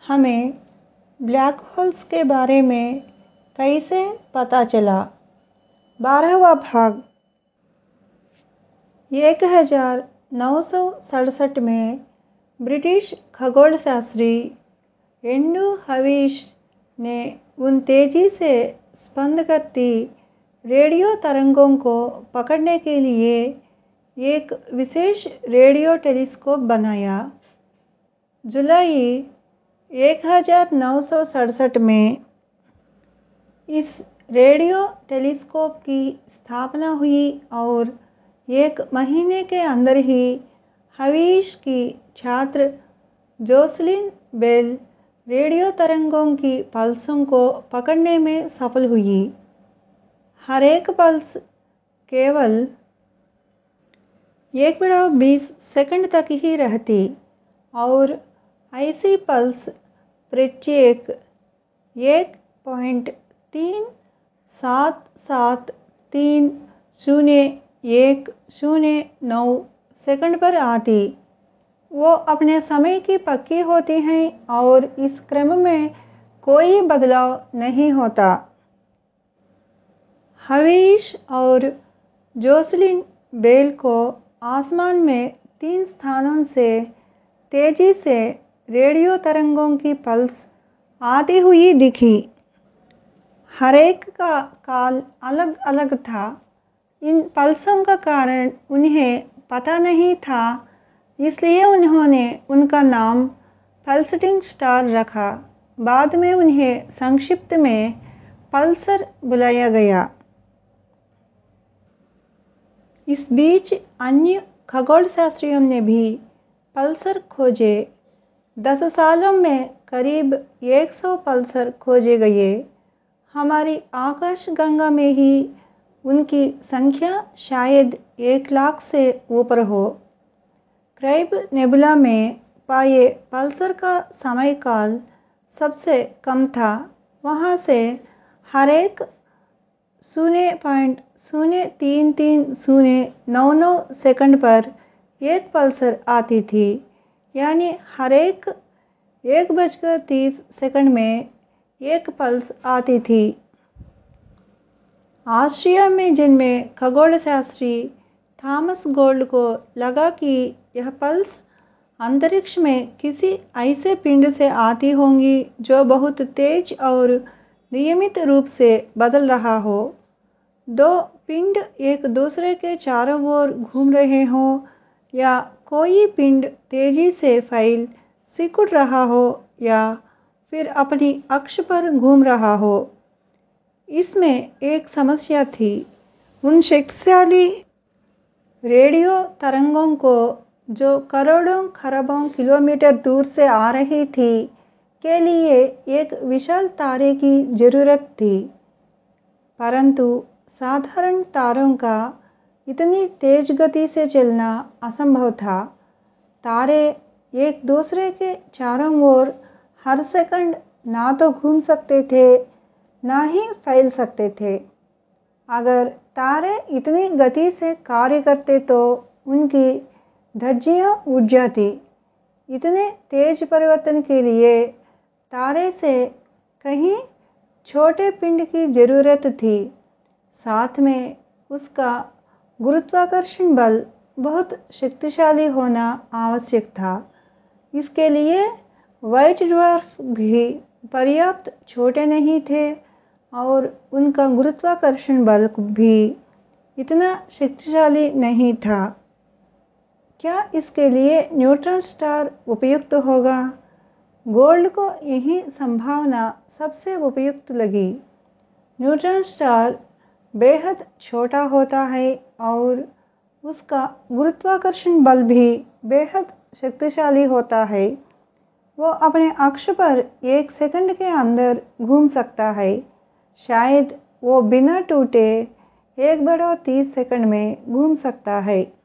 हमें black holes के बारे में कैसे पता चला। 12वां भाग। 1967 में ब्रिटिश खगोलशास्त्री एंड्रू हर्विश ने उन तेजी से स्पंद करती रेडियो तरंगों को पकड़ने के लिए एक विशेष रेडियो टेलीस्कोप बनाया। जुलाई 1967 में इस रेडियो टेलीस्कोप की स्थापना हुई और एक महीने के अंदर ही हर्विश की छात्र जोसलिन बेल रेडियो तरंगों की पल्सों को पकड़ने में सफल हुई। हर एक पल्स केवल 1/20 सेकंड तक ही रहती और ऐसी पल्स प्रत्येक 1.37730109 सेकंड पर आती। वो अपने समय की पक्की होती हैं और इस क्रम में कोई बदलाव नहीं होता। हर्विश और जोसलिन बेल को आसमान में 3 स्थानों से तेजी से रेडियो तरंगों की पल्स आती हुई दिखी। हर एक का काल अलग अलग था। इन पल्सों का कारण उन्हें पता नहीं था, इसलिए उन्होंने उनका नाम पल्सेटिंग स्टार रखा। बाद में उन्हें संक्षिप्त में पल्सर बुलाया गया। इस बीच अन्य खगोलशास्त्रियों ने भी पल्सर खोजे। 10 सालों में करीब 100 पल्सर खोजे गए। हमारी आकाशगंगा में ही उनकी संख्या शायद 1 लाख से ऊपर हो। क्राइब नेबुला में पाए पल्सर का समय काल सबसे कम था। वहाँ से हर एक 0.0330099 सेकंड पर एक पल्सर आती थी, यानी हर एक 1:30 में एक पल्स आती थी। ऑस्ट्रिया में जन्मे खगोलशास्त्री थॉमस गोल्ड को लगा कि यह पल्स अंतरिक्ष में किसी ऐसे पिंड से आती होंगी जो बहुत तेज और नियमित रूप से बदल रहा हो। 2 पिंड एक दूसरे के चारों ओर घूम रहे हों या कोई पिंड तेजी से फैल सिकुड़ रहा हो या फिर अपनी अक्ष पर घूम रहा हो। इसमें एक समस्या थी। उन शक्तिशाली रेडियो तरंगों को जो करोड़ों खरबों किलोमीटर दूर से आ रही थी के लिए एक विशाल तारे की जरूरत थी। परंतु साधारण तारों का इतनी तेज गति से चलना असंभव था। तारे एक दूसरे के चारों ओर हर सेकंड ना तो घूम सकते थे, ना ही फैल सकते थे। अगर तारे इतनी गति से कार्य करते तो उनकी धज्जियां उड़ जाती। इतने तेज परिवर्तन के लिए तारे से कहीं छोटे पिंड की जरूरत थी। साथ में उसका गुरुत्वाकर्षण बल बहुत शक्तिशाली होना आवश्यक था। इसके लिए व्हाइट ड्वार्फ भी पर्याप्त छोटे नहीं थे और उनका गुरुत्वाकर्षण बल भी इतना शक्तिशाली नहीं था। क्या इसके लिए न्यूट्रॉन स्टार उपयुक्त होगा? गोल्ड को यही संभावना सबसे उपयुक्त लगी। न्यूट्रॉन स्टार बेहद छोटा होता है और उसका गुरुत्वाकर्षण बल भी बेहद शक्तिशाली होता है। वो अपने अक्ष पर 1 सेकंड के अंदर घूम सकता है। शायद वो बिना टूटे 1/30 सेकंड में घूम सकता है।